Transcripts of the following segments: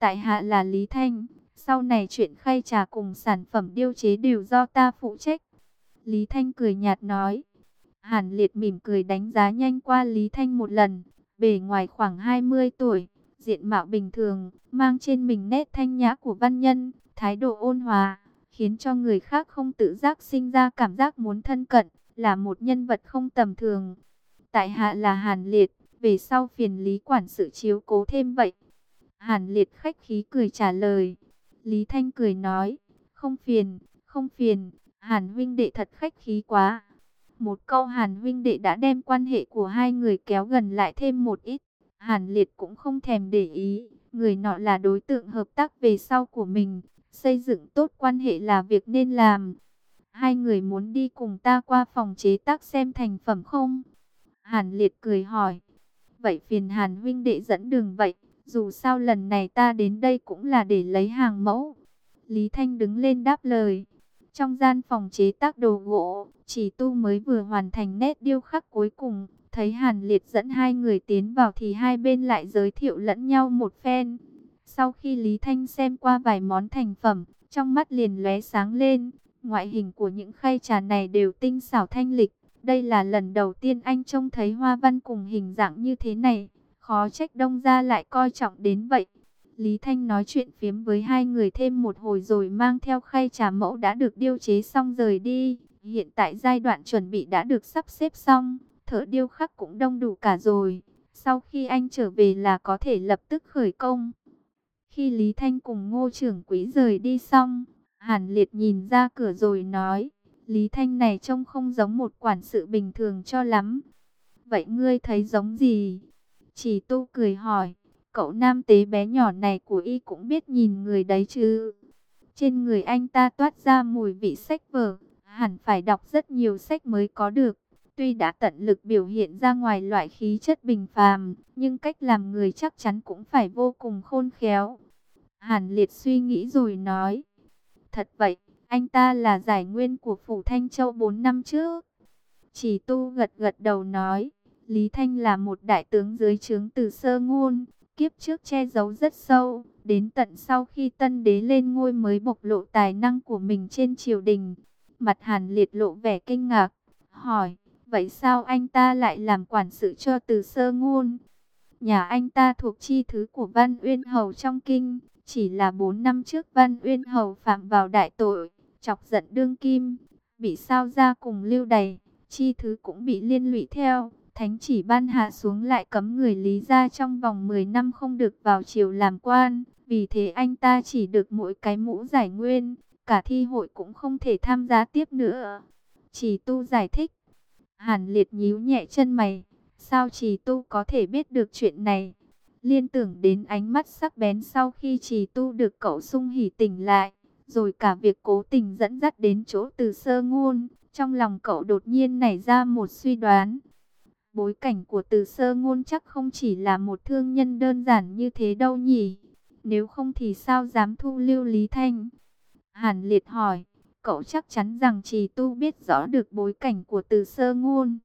tại hạ là Lý Thanh, sau này chuyện khay trà cùng sản phẩm điêu chế đều do ta phụ trách. Lý Thanh cười nhạt nói. Hàn Liệt mỉm cười đánh giá nhanh qua Lý Thanh một lần, bề ngoài khoảng 20 tuổi, diện mạo bình thường, mang trên mình nét thanh nhã của văn nhân, thái độ ôn hòa, khiến cho người khác không tự giác sinh ra cảm giác muốn thân cận, là một nhân vật không tầm thường. Tại hạ là Hàn Liệt, về sau phiền Lý quản sự chiếu cố thêm vậy. Hàn Liệt khách khí cười trả lời. Lý Thanh cười nói, không phiền, không phiền, Hàn huynh đệ thật khách khí quá. Một câu Hàn huynh đệ đã đem quan hệ của hai người kéo gần lại thêm một ít. Hàn Liệt cũng không thèm để ý, người nọ là đối tượng hợp tác về sau của mình, xây dựng tốt quan hệ là việc nên làm. Hai người muốn đi cùng ta qua phòng chế tác xem thành phẩm không? Hàn Liệt cười hỏi. Vậy phiền Hàn huynh đệ dẫn đường vậy, dù sao lần này ta đến đây cũng là để lấy hàng mẫu. Lý Thanh đứng lên đáp lời. Trong gian phòng chế tác đồ gỗ, Chỉ Tu mới vừa hoàn thành nét điêu khắc cuối cùng, thấy Hàn Liệt dẫn hai người tiến vào thì hai bên lại giới thiệu lẫn nhau một phen. Sau khi Lý Thanh xem qua vài món thành phẩm, trong mắt liền lóe sáng lên, ngoại hình của những khay trà này đều tinh xảo thanh lịch. Đây là lần đầu tiên anh trông thấy hoa văn cùng hình dạng như thế này, khó trách Đông gia lại coi trọng đến vậy. Lý Thanh nói chuyện phiếm với hai người thêm một hồi rồi mang theo khay trà mẫu đã được điêu chế xong rời đi. Hiện tại giai đoạn chuẩn bị đã được sắp xếp xong, thợ điêu khắc cũng đông đủ cả rồi. Sau khi anh trở về là có thể lập tức khởi công. Khi Lý Thanh cùng Ngô trưởng quỹ rời đi xong, Hàn Liệt nhìn ra cửa rồi nói, Lý Thanh này trông không giống một quản sự bình thường cho lắm. Vậy ngươi thấy giống gì? Chỉ Tu cười hỏi, cậu nam tế bé nhỏ này của y cũng biết nhìn người đấy chứ. Trên người anh ta toát ra mùi vị sách vở, hẳn phải đọc rất nhiều sách mới có được. Tuy đã tận lực biểu hiện ra ngoài loại khí chất bình phàm, nhưng cách làm người chắc chắn cũng phải vô cùng khôn khéo. Hàn Liệt suy nghĩ rồi nói, thật vậy, anh ta là giải nguyên của Phủ Thanh Châu 4 năm trước. Chỉ Tu gật gật đầu nói, Lý Thanh là một đại tướng dưới trướng Từ Sơ Ngôn, kiếp trước che giấu rất sâu, đến tận sau khi tân đế lên ngôi mới bộc lộ tài năng của mình trên triều đình. Mặt Hàn Liệt lộ vẻ kinh ngạc, hỏi, vậy sao anh ta lại làm quản sự cho Từ Sơ Ngôn? Nhà anh ta thuộc chi thứ của Văn Uyên Hầu trong kinh, chỉ là 4 năm trước Văn Uyên Hầu phạm vào đại tội, chọc giận đương kim, bị sao ra cùng lưu đày, chi thứ cũng bị liên lụy theo. Thánh chỉ ban hạ xuống lại cấm người Lý gia trong vòng 10 năm không được vào triều làm quan, vì thế anh ta chỉ được mỗi cái mũ giải nguyên, cả thi hội cũng không thể tham gia tiếp nữa. Chỉ Tu giải thích. Hàn Liệt nhíu nhẹ chân mày, sao Chỉ Tu có thể biết được chuyện này? Liên tưởng đến ánh mắt sắc bén sau khi Chỉ Tu được cậu Sung Hỉ tỉnh lại, rồi cả việc cố tình dẫn dắt đến chỗ Từ Sơ Ngôn, trong lòng cậu đột nhiên nảy ra một suy đoán. Bối cảnh của Từ Sơ Ngôn chắc không chỉ là một thương nhân đơn giản như thế đâu nhỉ? Nếu không thì sao dám thu lưu Lý Thanh? Hàn Liệt hỏi, cậu chắc chắn rằng Chỉ Tu biết rõ được bối cảnh của Từ Sơ Ngôn.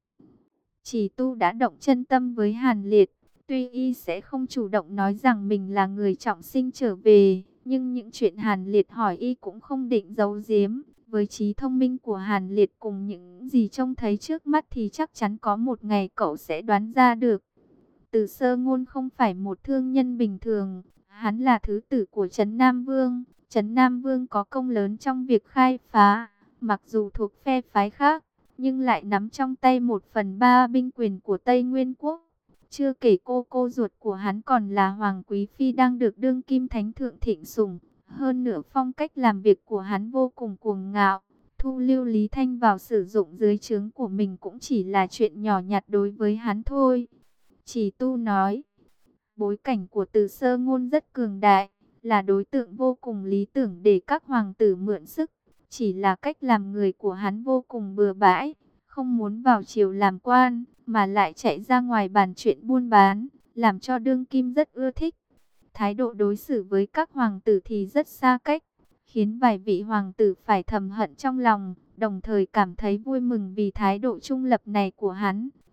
Chỉ Tu đã động chân tâm với Hàn Liệt, tuy y sẽ không chủ động nói rằng mình là người trọng sinh trở về, nhưng những chuyện Hàn Liệt hỏi y cũng không định giấu giếm. Với trí thông minh của Hàn Liệt cùng những gì trông thấy trước mắt thì chắc chắn có một ngày cậu sẽ đoán ra được. Từ Sơ Ngôn không phải một thương nhân bình thường, hắn là thứ tử của Trấn Nam Vương. Trấn Nam Vương có công lớn trong việc khai phá, mặc dù thuộc phe phái khác, nhưng lại nắm trong tay 1/3 binh quyền của Tây Nguyên Quốc. Chưa kể cô ruột của hắn còn là Hoàng Quý Phi đang được đương kim thánh thượng thịnh sủng. Hơn nữa phong cách làm việc của hắn vô cùng cuồng ngạo, thu lưu Lý Thanh vào sử dụng dưới trướng của mình cũng chỉ là chuyện nhỏ nhặt đối với hắn thôi. Chỉ Tu nói, bối cảnh của Từ Sơ Ngôn rất cường đại, là đối tượng vô cùng lý tưởng để các hoàng tử mượn sức. Chỉ là cách làm người của hắn vô cùng bừa bãi, không muốn vào triều làm quan, mà lại chạy ra ngoài bàn chuyện buôn bán, làm cho đương kim rất ưa thích. Thái độ đối xử với các hoàng tử thì rất xa cách, khiến vài vị hoàng tử phải thầm hận trong lòng, đồng thời cảm thấy vui mừng vì thái độ trung lập này của hắn.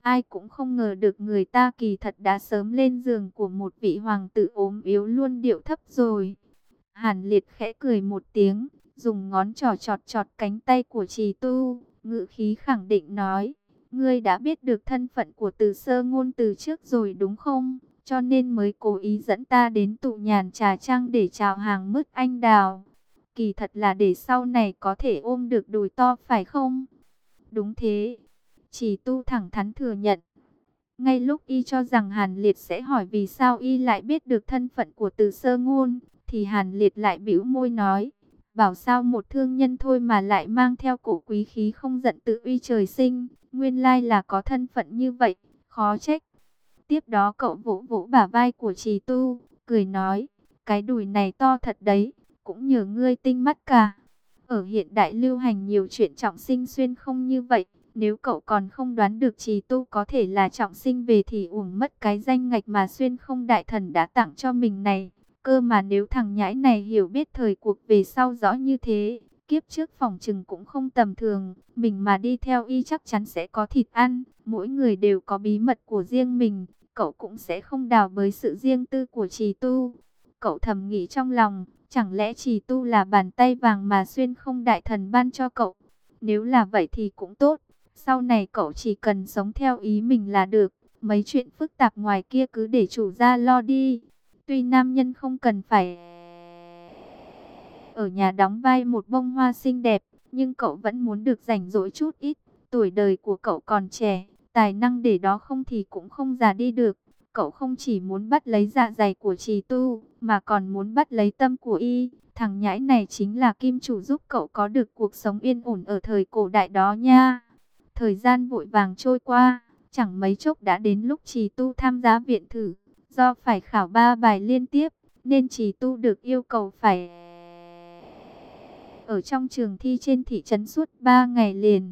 Ai cũng không ngờ được người ta kỳ thật đã sớm lên giường của một vị hoàng tử ốm yếu luôn điệu thấp rồi. Hàn Liệt khẽ cười một tiếng, dùng ngón trỏ chọt chọt cánh tay của Trì Tu, ngữ khí khẳng định nói, ngươi đã biết được thân phận của Từ Sơ Ngôn từ trước rồi đúng không? Cho nên mới cố ý dẫn ta đến tụ nhàn trà trang để chào hàng mứt anh đào. Kỳ thật là để sau này có thể ôm được đùi to phải không? Đúng thế. Trì Tu thẳng thắn thừa nhận. Ngay lúc y cho rằng Hàn Liệt sẽ hỏi vì sao y lại biết được thân phận của Từ Sơ Ngôn, thì Hàn Liệt lại bĩu môi nói, bảo sao một thương nhân thôi mà lại mang theo cổ quý khí không giận tự uy trời sinh, nguyên lai là có thân phận như vậy, khó trách. Tiếp đó cậu vỗ vỗ bả vai của Trì Tu, cười nói, cái đùi này to thật đấy, cũng nhờ ngươi tinh mắt cả. Ở hiện đại lưu hành nhiều chuyện trọng sinh xuyên không như vậy. Nếu cậu còn không đoán được Trì Tu có thể là trọng sinh về thì uổng mất cái danh ngạch mà xuyên không đại thần đã tặng cho mình này. Cơ mà nếu thằng nhãi này hiểu biết thời cuộc về sau rõ như thế, kiếp trước phỏng chừng cũng không tầm thường. Mình mà đi theo y chắc chắn sẽ có thịt ăn. Mỗi người đều có bí mật của riêng mình. Cậu cũng sẽ không đào bới sự riêng tư của Trì Tu. Cậu thầm nghĩ trong lòng, chẳng lẽ Trì Tu là bàn tay vàng mà xuyên không đại thần ban cho cậu? Nếu là vậy thì cũng tốt. Sau này cậu chỉ cần sống theo ý mình là được. Mấy chuyện phức tạp ngoài kia cứ để chủ gia lo đi. Tuy nam nhân không cần phải ở nhà đóng vai một bông hoa xinh đẹp, nhưng cậu vẫn muốn được rảnh rỗi chút ít. Tuổi đời của cậu còn trẻ, tài năng để đó không thì cũng không già đi được. Cậu không chỉ muốn bắt lấy dạ dày của Trì Tu, mà còn muốn bắt lấy tâm của y. Thằng nhãi này chính là kim chủ giúp cậu có được cuộc sống yên ổn ở thời cổ đại đó nha. Thời gian vội vàng trôi qua, chẳng mấy chốc đã đến lúc Trì Tu tham gia viện thử. Do phải khảo 3 bài liên tiếp, nên Trì Tu được yêu cầu phải ở trong trường thi trên thị trấn suốt 3 ngày liền.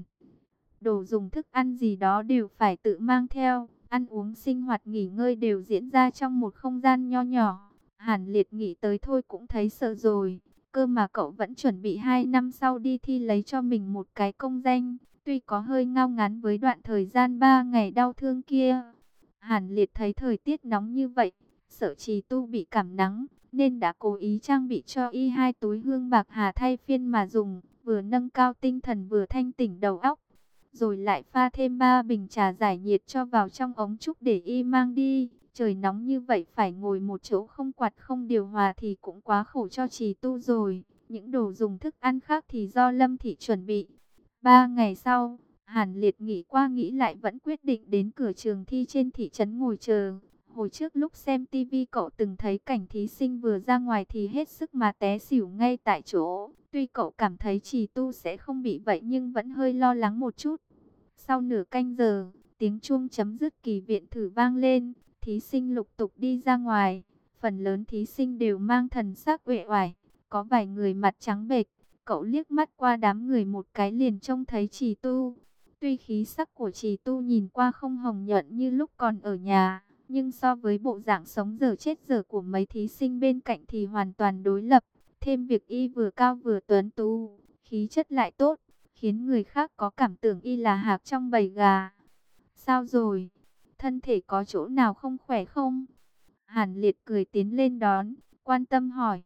Đồ dùng thức ăn gì đó đều phải tự mang theo, ăn uống sinh hoạt nghỉ ngơi đều diễn ra trong một không gian nho nhỏ. Hàn Liệt nghĩ tới thôi cũng thấy sợ rồi, cơ mà cậu vẫn chuẩn bị 2 năm sau đi thi lấy cho mình một cái công danh. Tuy có hơi ngao ngán với đoạn thời gian 3 ngày đau thương kia. Hàn Liệt thấy thời tiết nóng như vậy, sợ Trì Tu bị cảm nắng, nên đã cố ý trang bị cho y 2 túi hương bạc hà thay phiên mà dùng, vừa nâng cao tinh thần vừa thanh tỉnh đầu óc. Rồi lại pha thêm 3 bình trà giải nhiệt cho vào trong ống trúc để y mang đi. Trời nóng như vậy phải ngồi một chỗ không quạt không điều hòa thì cũng quá khổ cho Trì Tu rồi. Những đồ dùng thức ăn khác thì do Lâm Thị chuẩn bị. 3 ngày sau, Hàn Liệt nghĩ qua nghĩ lại vẫn quyết định đến cửa trường thi trên thị trấn ngồi chờ. Hồi trước lúc xem tivi cậu từng thấy cảnh thí sinh vừa ra ngoài thì hết sức mà té xỉu ngay tại chỗ. Tuy cậu cảm thấy Trì Tu sẽ không bị vậy nhưng vẫn hơi lo lắng một chút. Sau nửa canh giờ, tiếng chuông chấm dứt kỳ viện thử vang lên, thí sinh lục tục đi ra ngoài. Phần lớn thí sinh đều mang thần sắc uể oải, có vài người mặt trắng bệch. Cậu liếc mắt qua đám người một cái liền trông thấy Trì Tu. Tuy khí sắc của Trì Tu nhìn qua không hồng nhuận như lúc còn ở nhà, nhưng so với bộ dạng sống dở chết dở của mấy thí sinh bên cạnh thì hoàn toàn đối lập. Thêm việc y vừa cao vừa tuấn tú, khí chất lại tốt, khiến người khác có cảm tưởng y là hạc trong bầy gà. Sao rồi? Thân thể có chỗ nào không khỏe không? Hàn Liệt cười tiến lên đón, quan tâm hỏi.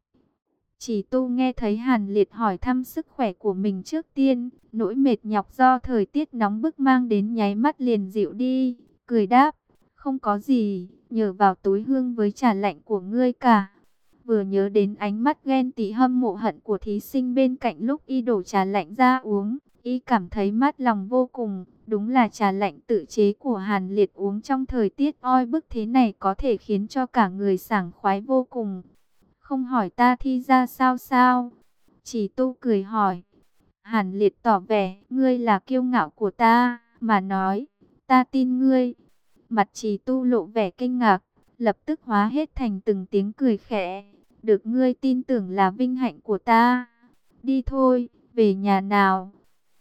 Trì Tu nghe thấy Hàn Liệt hỏi thăm sức khỏe của mình trước tiên, nỗi mệt nhọc do thời tiết nóng bức mang đến nháy mắt liền dịu đi, cười đáp, không có gì, nhờ vào túi hương với trà lạnh của ngươi cả. Vừa nhớ đến ánh mắt ghen tị hâm mộ hận của thí sinh bên cạnh lúc y đổ trà lạnh ra uống, y cảm thấy mát lòng vô cùng. Đúng là trà lạnh tự chế của Hàn Liệt uống trong thời tiết oi bức thế này có thể khiến cho cả người sảng khoái vô cùng. Không hỏi ta thi ra sao sao? Trì Tu cười hỏi. Hàn Liệt tỏ vẻ, ngươi là kiêu ngạo của ta, mà nói, ta tin ngươi. Mặt Trì Tu lộ vẻ kinh ngạc, lập tức hóa hết thành từng tiếng cười khẽ. Được ngươi tin tưởng là vinh hạnh của ta. Đi thôi, về nhà nào?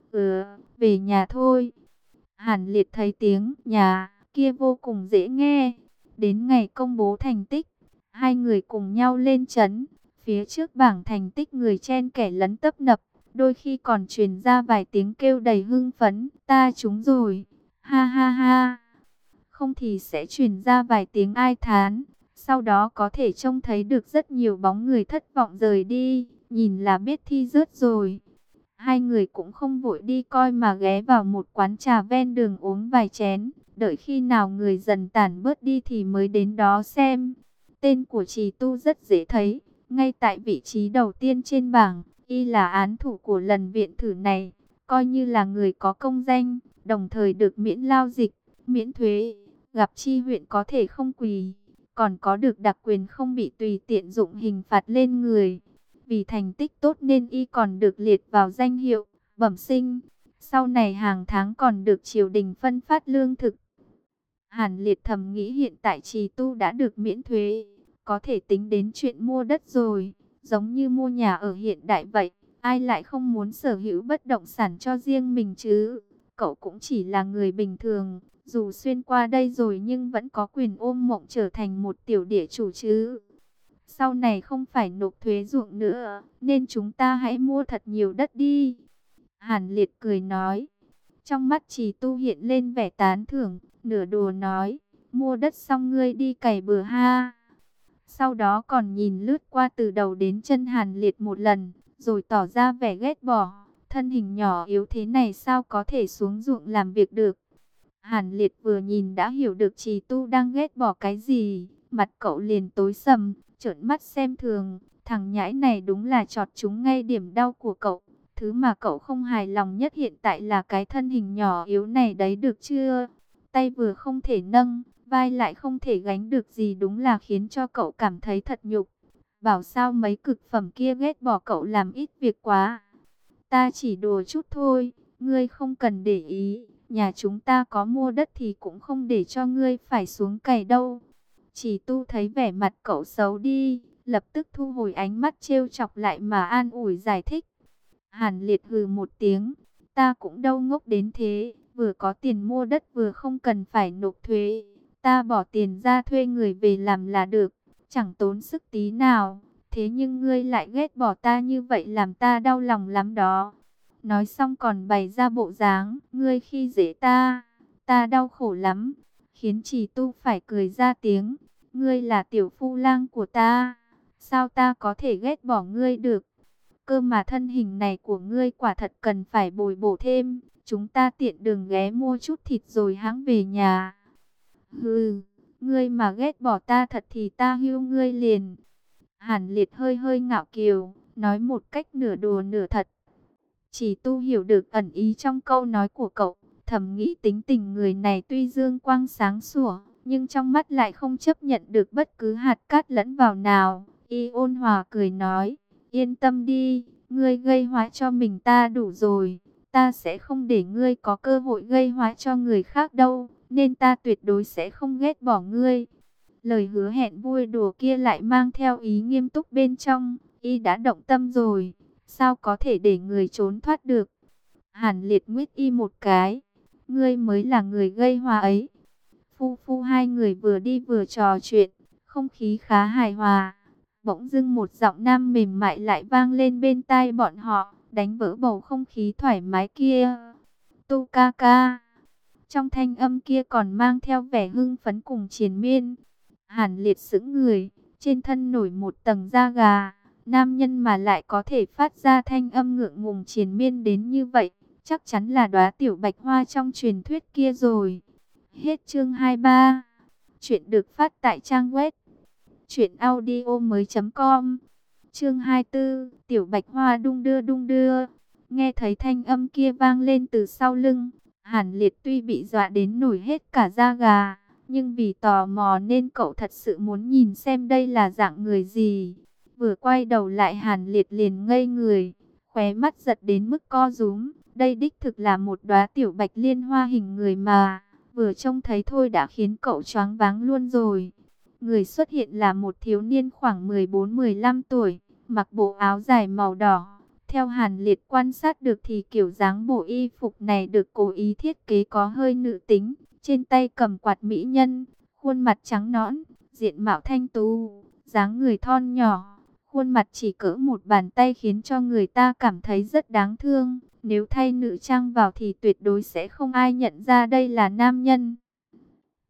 Về nhà thôi. Hàn Liệt thấy tiếng nhà kia vô cùng dễ nghe. Đến ngày công bố thành tích, hai người cùng nhau lên trấn. Phía trước bảng thành tích người chen kẻ lấn tấp nập, đôi khi còn truyền ra vài tiếng kêu đầy hưng phấn. Ta trúng rồi, ha ha ha. không thì sẽ truyền ra vài tiếng ai thán. Sau đó có thể trông thấy được rất nhiều bóng người thất vọng rời đi, nhìn là biết thi rớt rồi. Hai người cũng không vội đi coi mà ghé vào một quán trà ven đường uống vài chén, đợi khi nào người dần tản bớt đi thì mới đến đó xem. Tên của Trì Tu rất dễ thấy, ngay tại vị trí đầu tiên trên bảng, y là án thủ của lần viện thử này, coi như là người có công danh, đồng thời được miễn lao dịch, miễn thuế, gặp chi huyện có thể không quỳ, còn có được đặc quyền không bị tùy tiện dụng hình phạt lên người. Vì thành tích tốt nên y còn được liệt vào danh hiệu bẩm sinh. Sau này hàng tháng còn được triều đình phân phát lương thực. Hàn Liệt thầm nghĩ hiện tại Trì Tu đã được miễn thuế, có thể tính đến chuyện mua đất rồi, giống như mua nhà ở hiện đại vậy. Ai lại không muốn sở hữu bất động sản cho riêng mình chứ? Cậu cũng chỉ là người bình thường, dù xuyên qua đây rồi nhưng vẫn có quyền ôm mộng trở thành một tiểu địa chủ chứ. Sau này không phải nộp thuế ruộng nữa, nên chúng ta hãy mua thật nhiều đất đi. Hàn Liệt cười nói. Trong mắt Trì Tu hiện lên vẻ tán thưởng, nửa đùa nói, mua đất xong ngươi đi cày bừa ha. Sau đó còn nhìn lướt qua từ đầu đến chân Hàn Liệt một lần, rồi tỏ ra vẻ ghét bỏ. Thân hình nhỏ yếu thế này sao có thể xuống ruộng làm việc được. Hàn Liệt vừa nhìn đã hiểu được Trì Tu đang ghét bỏ cái gì, mặt cậu liền tối sầm, trợn mắt xem thường. Thằng nhãi này đúng là chọt trúng ngay điểm đau của cậu. Thứ mà cậu không hài lòng nhất hiện tại là cái thân hình nhỏ yếu này đấy được chưa? Tay vừa không thể nâng, vai lại không thể gánh được gì, đúng là khiến cho cậu cảm thấy thật nhục. Bảo sao mấy cực phẩm kia ghét bỏ cậu làm ít việc quá. Ta chỉ đùa chút thôi, ngươi không cần để ý. Nhà chúng ta có mua đất thì cũng không để cho ngươi phải xuống cày đâu. Chỉ Tu thấy vẻ mặt cậu xấu đi, lập tức thu hồi ánh mắt trêu chọc lại mà an ủi giải thích. Hàn Liệt hừ một tiếng, ta cũng đâu ngốc đến thế, vừa có tiền mua đất vừa không cần phải nộp thuế. Ta bỏ tiền ra thuê người về làm là được, chẳng tốn sức tí nào. Thế nhưng ngươi lại ghét bỏ ta như vậy làm ta đau lòng lắm đó. Nói xong còn bày ra bộ dáng, ngươi khi dễ ta đau khổ lắm, khiến Trì Tu phải cười ra tiếng. Ngươi là tiểu phu lang của ta, sao ta có thể ghét bỏ ngươi được? Cơ mà thân hình này của ngươi quả thật cần phải bồi bổ thêm, chúng ta tiện đường ghé mua chút thịt rồi hãng về nhà. Hừ, ngươi mà ghét bỏ ta thật thì ta hưu ngươi liền. Hàn Liệt hơi hơi ngạo kiều, nói một cách nửa đùa nửa thật. Chỉ Tu hiểu được ẩn ý trong câu nói của cậu, thầm nghĩ tính tình người này tuy dương quang sáng sủa, nhưng trong mắt lại không chấp nhận được bất cứ hạt cát lẫn vào nào. Y ôn hòa cười nói, yên tâm đi, ngươi gây họa cho mình ta đủ rồi, ta sẽ không để ngươi có cơ hội gây họa cho người khác đâu, nên ta tuyệt đối sẽ không ghét bỏ ngươi. Lời hứa hẹn vui đùa kia lại mang theo ý nghiêm túc bên trong, y đã động tâm rồi, sao có thể để người trốn thoát được. Hàn Liệt nguyết y một cái, ngươi mới là người gây họa ấy. Phu hai người vừa đi vừa trò chuyện, không khí khá hài hòa. Bỗng dưng một giọng nam mềm mại lại vang lên bên tai bọn họ, đánh vỡ bầu không khí thoải mái kia. Tu ca ca. Trong thanh âm kia còn mang theo vẻ hưng phấn cùng triền miên. Hàn Liệt sững người, trên thân nổi một tầng da gà. Nam nhân mà lại có thể phát ra thanh âm ngượng ngùng triền miên đến như vậy, chắc chắn là đóa tiểu bạch hoa trong truyền thuyết kia rồi. Hết chương 23. Chuyện được phát tại trang web truyệnaudiomoi.com. Chương 24, tiểu bạch hoa đung đưa. Nghe thấy thanh âm kia vang lên từ sau lưng, Hàn Liệt tuy bị dọa đến nổi hết cả da gà, nhưng vì tò mò nên cậu thật sự muốn nhìn xem đây là dạng người gì. Vừa quay đầu lại Hàn Liệt liền ngây người, khóe mắt giật đến mức co rúm. Đây đích thực là một đóa tiểu bạch liên hoa hình người mà, vừa trông thấy thôi đã khiến cậu choáng váng luôn rồi. Người xuất hiện là một thiếu niên khoảng 14-15 tuổi, mặc bộ áo dài màu đỏ. Theo Hàn Liệt quan sát được thì kiểu dáng bộ y phục này được cố ý thiết kế có hơi nữ tính. Trên tay cầm quạt mỹ nhân, khuôn mặt trắng nõn, diện mạo thanh tú, dáng người thon nhỏ. Khuôn mặt chỉ cỡ một bàn tay khiến cho người ta cảm thấy rất đáng thương. Nếu thay nữ trang vào thì tuyệt đối sẽ không ai nhận ra đây là nam nhân.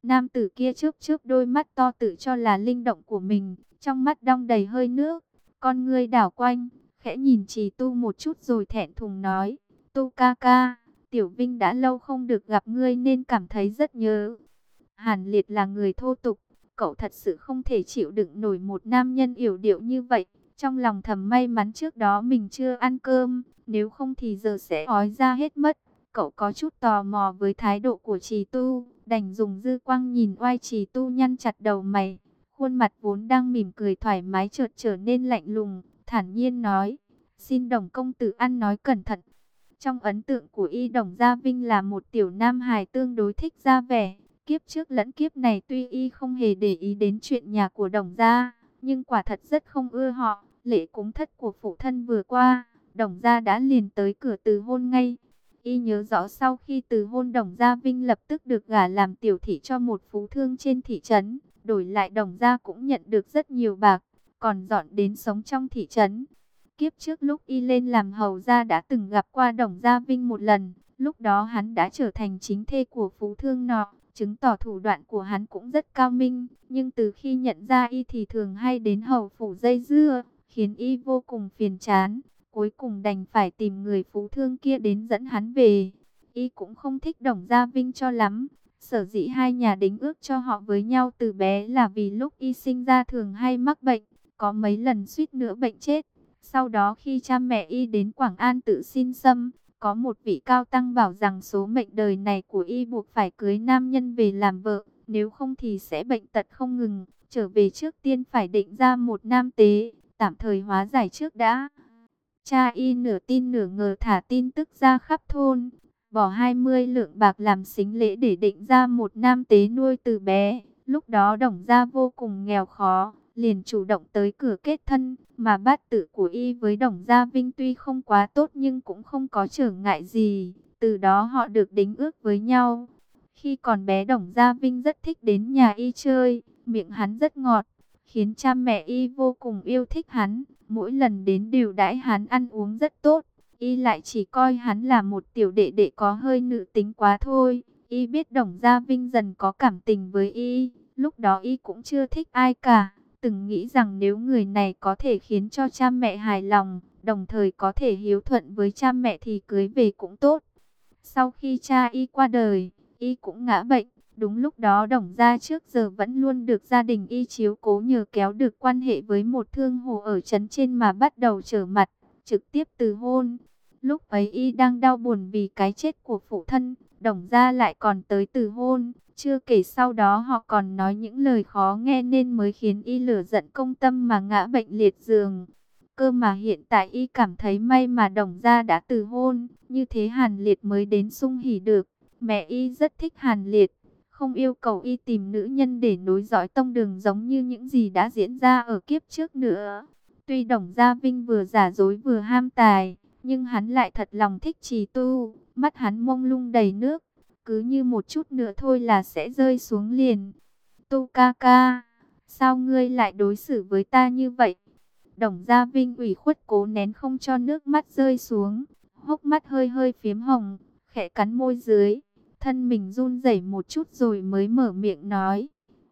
Nam tử kia chớp chớp đôi mắt to tự cho là linh động của mình, trong mắt đong đầy hơi nước, con ngươi đảo quanh, khẽ nhìn Trì Tu một chút rồi thẹn thùng nói, Tu ca ca, Tiểu Vinh đã lâu không được gặp ngươi nên cảm thấy rất nhớ. Hàn Liệt là người thô tục, cậu thật sự không thể chịu đựng nổi một nam nhân yểu điệu như vậy. Trong lòng thầm may mắn trước đó mình chưa ăn cơm, nếu không thì giờ sẽ ói ra hết mất. Cậu có chút tò mò với thái độ của Trì Tu, đành dùng dư quang nhìn oai Trì Tu nhăn chặt đầu mày. Khuôn mặt vốn đang mỉm cười thoải mái chợt trở nên lạnh lùng, thản nhiên nói, xin Đồng công tử ăn nói cẩn thận. Trong ấn tượng của y, Đồng Gia Vinh là một tiểu nam hài tương đối thích ra vẻ. Kiếp trước lẫn kiếp này tuy y không hề để ý đến chuyện nhà của Đồng Gia, nhưng quả thật rất không ưa họ. Lễ cúng thất của phụ thân vừa qua, Đồng Gia đã liền tới cửa từ hôn ngay. Y nhớ rõ sau khi từ hôn, Đồng Gia Vinh lập tức được gả làm tiểu thị cho một phú thương trên thị trấn. Đổi lại Đồng Gia cũng nhận được rất nhiều bạc, còn dọn đến sống trong thị trấn. Kiếp trước lúc y lên làm hầu gia đã từng gặp qua Đồng Gia Vinh một lần. Lúc đó hắn đã trở thành chính thê của phú thương nọ, chứng tỏ thủ đoạn của hắn cũng rất cao minh. Nhưng từ khi nhận ra y thì thường hay đến hầu phủ dây dưa, khiến y vô cùng phiền chán. Cuối cùng đành phải tìm người phú thương kia đến dẫn hắn về. Y cũng không thích Đồng Gia Vinh cho lắm. Sở dĩ hai nhà đính ước cho họ với nhau từ bé là vì lúc y sinh ra thường hay mắc bệnh, có mấy lần suýt nữa bệnh chết. Sau đó khi cha mẹ y đến Quảng An tự xin xâm, có một vị cao tăng bảo rằng số mệnh đời này của y buộc phải cưới nam nhân về làm vợ, nếu không thì sẽ bệnh tật không ngừng. Trở về trước tiên phải định ra một nam tế, tạm thời hóa giải trước đã. Cha y nửa tin nửa ngờ thả tin tức ra khắp thôn, bỏ 20 lượng bạc làm sính lễ để định ra một nam tế nuôi từ bé. Lúc đó Đồng Gia vô cùng nghèo khó, liền chủ động tới cửa kết thân, mà bát tự của y với Đồng Gia Vinh tuy không quá tốt nhưng cũng không có trở ngại gì, từ đó họ được đính ước với nhau. Khi còn bé, Đồng Gia Vinh rất thích đến nhà y chơi, miệng hắn rất ngọt, khiến cha mẹ y vô cùng yêu thích hắn, mỗi lần đến đều đãi hắn ăn uống rất tốt. Y lại chỉ coi hắn là một tiểu đệ đệ có hơi nữ tính quá thôi. Y biết Đồng Gia Vinh dần có cảm tình với y, lúc đó y cũng chưa thích ai cả, từng nghĩ rằng nếu người này có thể khiến cho cha mẹ hài lòng, đồng thời có thể hiếu thuận với cha mẹ thì cưới về cũng tốt. Sau khi cha y qua đời, y cũng ngã bệnh. Đúng lúc đó Đồng Gia trước giờ vẫn luôn được gia đình y chiếu cố, nhờ kéo được quan hệ với một thương hồ ở trấn trên mà bắt đầu trở mặt, trực tiếp từ hôn. Lúc ấy y đang đau buồn vì cái chết của phụ thân, Đồng Gia lại còn tới từ hôn. Chưa kể sau đó họ còn nói những lời khó nghe nên mới khiến y lửa giận công tâm mà ngã bệnh liệt giường. Cơ mà hiện tại y cảm thấy may mà Đồng Gia đã từ hôn, như thế Hàn Liệt mới đến sum hỉ được. Mẹ y rất thích Hàn Liệt, không yêu cầu y tìm nữ nhân để nối dõi tông đường giống như những gì đã diễn ra ở kiếp trước nữa. Tuy Đồng Gia Vinh vừa giả dối vừa ham tài, nhưng hắn lại thật lòng thích Trì Tu, mắt hắn mông lung đầy nước, cứ như một chút nữa thôi là sẽ rơi xuống liền. Tu ca ca, sao ngươi lại đối xử với ta như vậy? Đồng Gia Vinh ủy khuất cố nén không cho nước mắt rơi xuống, hốc mắt hơi hơi phiếm hồng, khẽ cắn môi dưới, thân mình run rẩy một chút rồi mới mở miệng nói.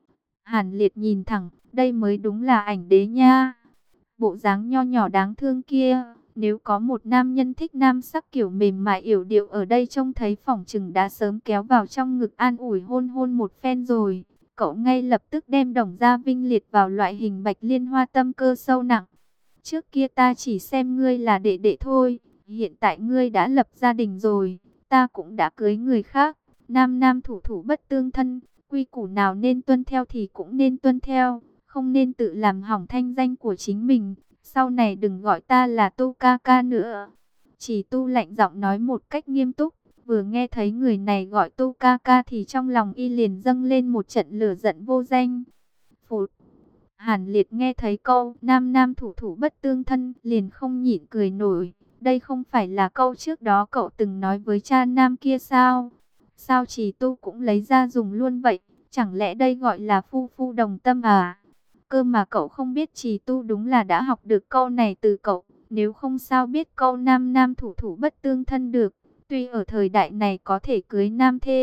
Hàn Liệt nhìn thẳng, đây mới đúng là ảnh đế nha. Bộ dáng nho nhỏ đáng thương kia, nếu có một nam nhân thích nam sắc kiểu mềm mại yểu điệu ở đây trông thấy phỏng chừng đã sớm kéo vào trong ngực an ủi hôn hôn một phen rồi. Cậu ngay lập tức đem Đồng Gia Vinh liệt vào loại hình bạch liên hoa tâm cơ sâu nặng. Trước kia ta chỉ xem ngươi là đệ đệ thôi, hiện tại ngươi đã lập gia đình rồi, ta cũng đã cưới người khác. Nam nam thủ thủ bất tương thân, quy củ nào nên tuân theo thì cũng nên tuân theo, không nên tự làm hỏng thanh danh của chính mình. Sau này đừng gọi ta là Tu ca ca nữa. Chỉ Tu lạnh giọng nói một cách nghiêm túc. Vừa nghe thấy người này gọi Tu ca ca thì trong lòng y liền dâng lên một trận lửa giận vô danh. Phụt! Hàn Liệt nghe thấy câu nam nam thủ thủ bất tương thân liền không nhịn cười nổi. Đây không phải là câu trước đó cậu từng nói với cha nam kia sao? Sao Chỉ Tu cũng lấy ra dùng luôn vậy? Chẳng lẽ đây gọi là phu phu đồng tâm à? Cơ mà cậu không biết Chỉ Tu đúng là đã học được câu này từ cậu. Nếu không sao biết câu nam nam thủ thủ bất tương thân được. Tuy ở thời đại này có thể cưới nam thê,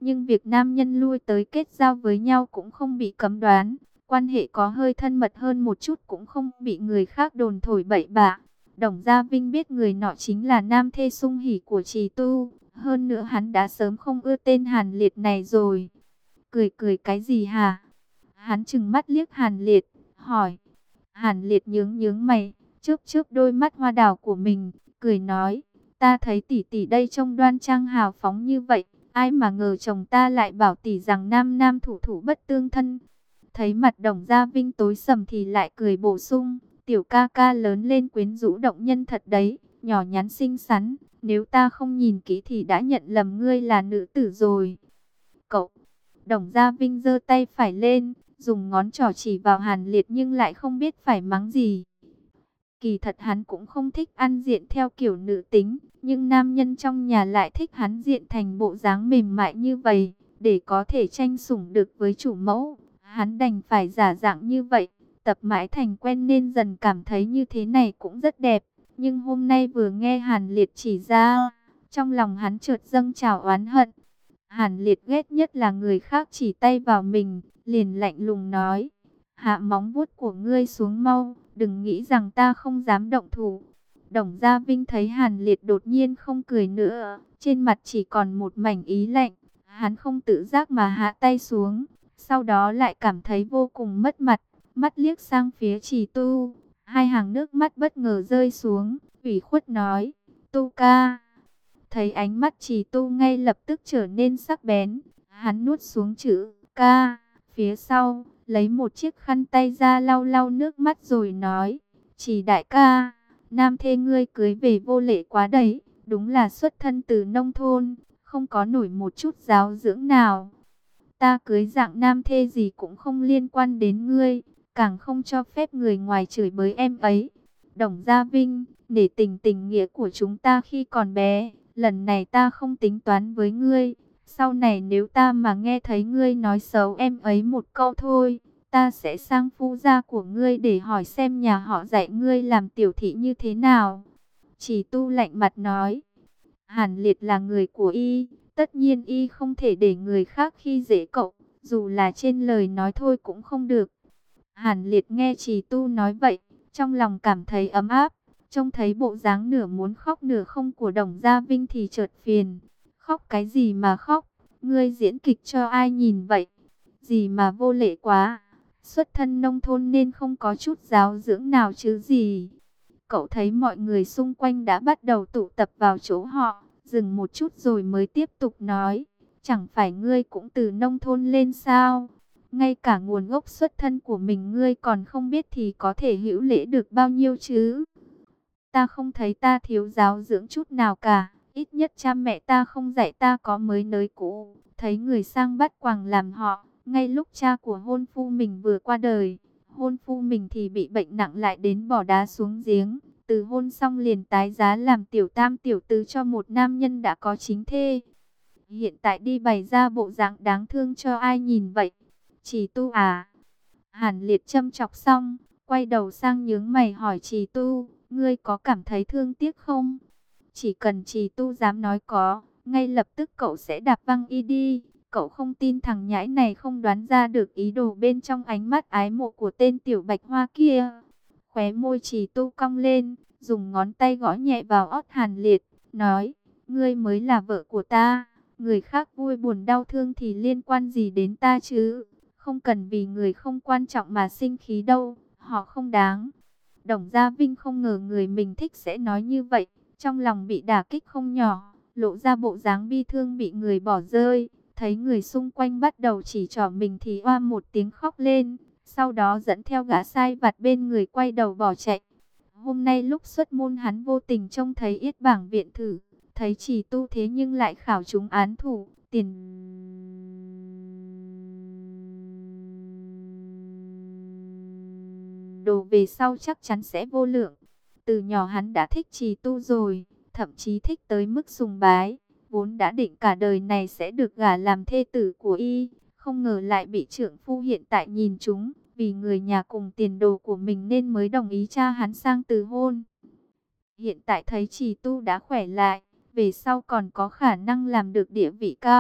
Nhưng việc nam nhân lui tới kết giao với nhau cũng không bị cấm đoán. Quan hệ có hơi thân mật hơn một chút cũng không bị người khác đồn thổi bậy bạ. Đổng Gia Vinh biết người nọ chính là nam thê sung hỉ của Trì Tu. Hơn nữa hắn đã sớm không ưa tên Hàn Liệt này rồi. Cười cười cái gì hả? Hắn trừng mắt liếc Hàn Liệt, hỏi. Hàn Liệt nhướng nhướng mày, chớp chớp đôi mắt hoa đào của mình, cười nói. Ta thấy tỷ tỷ đây trông đoan trang hào phóng như vậy. Ai mà ngờ chồng ta lại bảo tỷ rằng nam nam thủ thủ bất tương thân. Thấy mặt Đổng Gia Vinh tối sầm thì lại cười bổ sung. Tiểu ca ca lớn lên quyến rũ động nhân thật đấy, nhỏ nhắn xinh xắn. Nếu ta không nhìn kỹ thì đã nhận lầm ngươi là nữ tử rồi. Cậu, Đổng Gia Vinh giơ tay phải lên, dùng ngón trỏ chỉ vào Hàn Liệt nhưng lại không biết phải mắng gì. Kỳ thật hắn cũng không thích ăn diện theo kiểu nữ tính, nhưng nam nhân trong nhà lại thích hắn diện thành bộ dáng mềm mại như vậy, để có thể tranh sủng được với chủ mẫu. Hắn đành phải giả dạng như vậy, tập mãi thành quen nên dần cảm thấy như thế này cũng rất đẹp. Nhưng hôm nay vừa nghe Hàn Liệt chỉ ra, trong lòng hắn chợt dâng trào oán hận. Hàn Liệt ghét nhất là người khác chỉ tay vào mình, liền lạnh lùng nói. Hạ móng vuốt của ngươi xuống mau, đừng nghĩ rằng ta không dám động thủ. Đổng Gia Vinh thấy Hàn Liệt đột nhiên không cười nữa, trên mặt chỉ còn một mảnh ý lạnh. Hắn không tự giác mà hạ tay xuống, sau đó lại cảm thấy vô cùng mất mặt, mắt liếc sang phía Trì Tu. Hai hàng nước mắt bất ngờ rơi xuống, ủy khuất nói, Tu ca. Thấy ánh mắt Trì Tu ngay lập tức trở nên sắc bén, hắn nuốt xuống chữ ca, phía sau, lấy một chiếc khăn tay ra lau lau nước mắt rồi nói, Trì đại ca, nam thê ngươi cưới về vô lễ quá đấy, đúng là xuất thân từ nông thôn, không có nổi một chút giáo dưỡng nào. Ta cưới dạng nam thê gì cũng không liên quan đến ngươi, càng không cho phép người ngoài chửi bới em ấy. Đổng Gia Vinh, để tình tình nghĩa của chúng ta khi còn bé, lần này ta không tính toán với ngươi. Sau này nếu ta mà nghe thấy ngươi nói xấu em ấy một câu thôi, ta sẽ sang phu gia của ngươi để hỏi xem nhà họ dạy ngươi làm tiểu thị như thế nào. Chỉ Tu lạnh mặt nói, Hàn Liệt là người của y, tất nhiên y không thể để người khác khi dễ cậu, dù là trên lời nói thôi cũng không được. Hàn Liệt nghe Trì Tu nói vậy, trong lòng cảm thấy ấm áp, trông thấy bộ dáng nửa muốn khóc nửa không của Đổng Gia Vinh thì chợt phiền. Khóc cái gì mà khóc, ngươi diễn kịch cho ai nhìn vậy? Gì mà vô lễ quá, xuất thân nông thôn nên không có chút giáo dưỡng nào chứ gì. Cậu thấy mọi người xung quanh đã bắt đầu tụ tập vào chỗ họ, dừng một chút rồi mới tiếp tục nói. Chẳng phải ngươi cũng từ nông thôn lên sao? Ngay cả nguồn gốc xuất thân của mình ngươi còn không biết thì có thể hữu lễ được bao nhiêu chứ? Ta không thấy ta thiếu giáo dưỡng chút nào cả. Ít nhất cha mẹ ta không dạy ta có mới nới cũ. Thấy người sang bắt quàng làm họ. Ngay lúc cha của hôn phu mình vừa qua đời, hôn phu mình thì bị bệnh nặng lại đến bỏ đá xuống giếng. Từ hôn xong liền tái giá làm tiểu tam tiểu tứ cho một nam nhân đã có chính thê. Hiện tại đi bày ra bộ dạng đáng thương cho ai nhìn vậy? Trì Tu à? Hàn Liệt châm chọc xong, quay đầu sang nhướng mày hỏi Trì Tu, ngươi có cảm thấy thương tiếc không? Chỉ cần Trì Tu dám nói có, ngay lập tức cậu sẽ đạp văng y đi. Cậu không tin thằng nhãi này không đoán ra được ý đồ bên trong ánh mắt ái mộ của tên tiểu bạch hoa kia. Khóe môi Trì Tu cong lên, dùng ngón tay gõ nhẹ vào ót Hàn Liệt, nói, ngươi mới là vợ của ta. Người khác vui buồn đau thương thì liên quan gì đến ta chứ? Không cần vì người không quan trọng mà sinh khí đâu, họ không đáng. Đổng Gia Vinh không ngờ người mình thích sẽ nói như vậy, trong lòng bị đả kích không nhỏ, lộ ra bộ dáng bi thương bị người bỏ rơi. Thấy người xung quanh bắt đầu chỉ trỏ mình thì oa một tiếng khóc lên, sau đó dẫn theo gã sai vặt bên người quay đầu bỏ chạy. Hôm nay lúc xuất môn hắn vô tình trông thấy yết bảng viện thử, thấy Trì Tu thế nhưng lại khảo trúng án thủ, tiền đồ về sau chắc chắn sẽ vô lượng. Từ nhỏ hắn đã thích Trì Tu rồi, thậm chí thích tới mức sùng bái, vốn đã định cả đời này sẽ được gả làm thê tử của y, không ngờ lại bị trượng phu hiện tại nhìn trúng, vì người nhà cùng tiền đồ của mình nên mới đồng ý cha hắn sang từ hôn. Hiện tại thấy Trì Tu đã khỏe lại, về sau còn có khả năng làm được địa vị cao,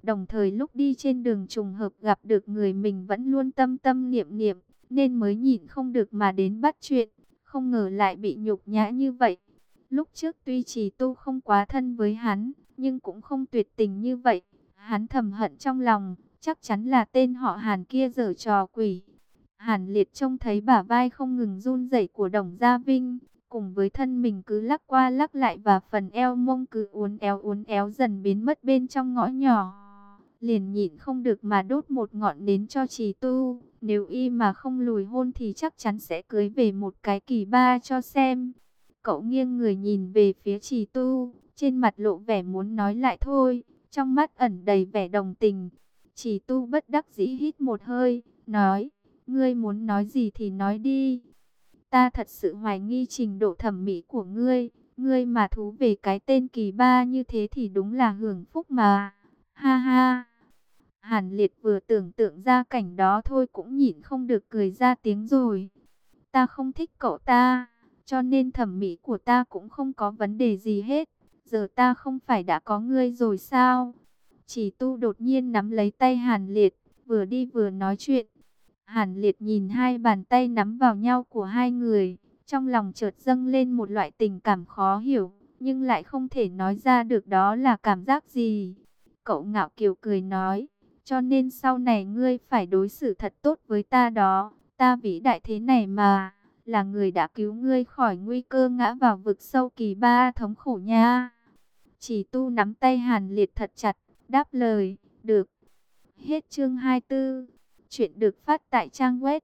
Đồng thời lúc đi trên đường trùng hợp gặp được người mình vẫn luôn tâm tâm niệm niệm, nên mới nhịn không được mà đến bắt chuyện, không ngờ lại bị nhục nhã như vậy. Lúc trước tuy Trì Tu không quá thân với hắn, nhưng cũng không tuyệt tình như vậy. Hắn thầm hận trong lòng, chắc chắn là tên họ Hàn kia giở trò quỷ. Hàn Liệt trông thấy bả vai không ngừng run rẩy của Đồng Gia Vinh, cùng với thân mình cứ lắc qua lắc lại và phần eo mông cứ uốn éo dần biến mất bên trong ngõ nhỏ. Liền nhịn không được mà đốt một ngọn nến cho Trì Tu, nếu y mà không lùi hôn thì chắc chắn sẽ cưới về một cái kỳ ba cho xem. Cậu nghiêng người nhìn về phía Trì Tu, trên mặt lộ vẻ muốn nói lại thôi, trong mắt ẩn đầy vẻ đồng tình. Trì Tu bất đắc dĩ hít một hơi, nói, ngươi muốn nói gì thì nói đi. Ta thật sự hoài nghi trình độ thẩm mỹ của ngươi, ngươi mà thú về cái tên kỳ ba như thế thì đúng là hưởng phúc mà. Ha ha. Hàn Liệt vừa tưởng tượng ra cảnh đó thôi cũng nhịn không được cười ra tiếng rồi. Ta không thích cậu ta, cho nên thẩm mỹ của ta cũng không có vấn đề gì hết. Giờ ta không phải đã có ngươi rồi sao? Chỉ Tu đột nhiên nắm lấy tay Hàn Liệt, vừa đi vừa nói chuyện. Hàn Liệt nhìn hai bàn tay nắm vào nhau của hai người, trong lòng chợt dâng lên một loại tình cảm khó hiểu, nhưng lại không thể nói ra được đó là cảm giác gì. Cậu ngạo kiều cười nói, cho nên sau này ngươi phải đối xử thật tốt với ta đó, ta vĩ đại thế này mà, là người đã cứu ngươi khỏi nguy cơ ngã vào vực sâu kỳ ba thống khổ nha. Chỉ Tu nắm tay Hàn Liệt thật chặt, đáp lời, được. Hết chương 24. Chuyện được phát tại trang web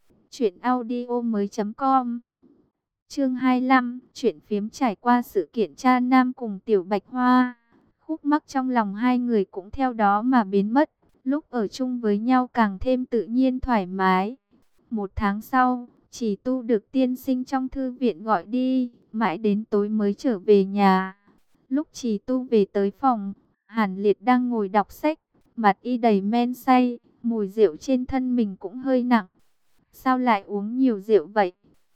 truyệnaudiomoi.com. Chương 25, chuyện phiếm trải qua sự kiện cha nam cùng Tiểu Bạch Hoa. Khúc mắc trong lòng hai người cũng theo đó mà biến mất, lúc ở chung với nhau càng thêm tự nhiên thoải mái. Một tháng sau, Chỉ Tu được tiên sinh trong thư viện gọi đi, mãi đến tối mới trở về nhà. Lúc Chỉ Tu về tới phòng, Hàn Liệt đang ngồi đọc sách, mặt y đầy men say, mùi rượu trên thân mình cũng hơi nặng. Sao lại uống nhiều rượu vậy?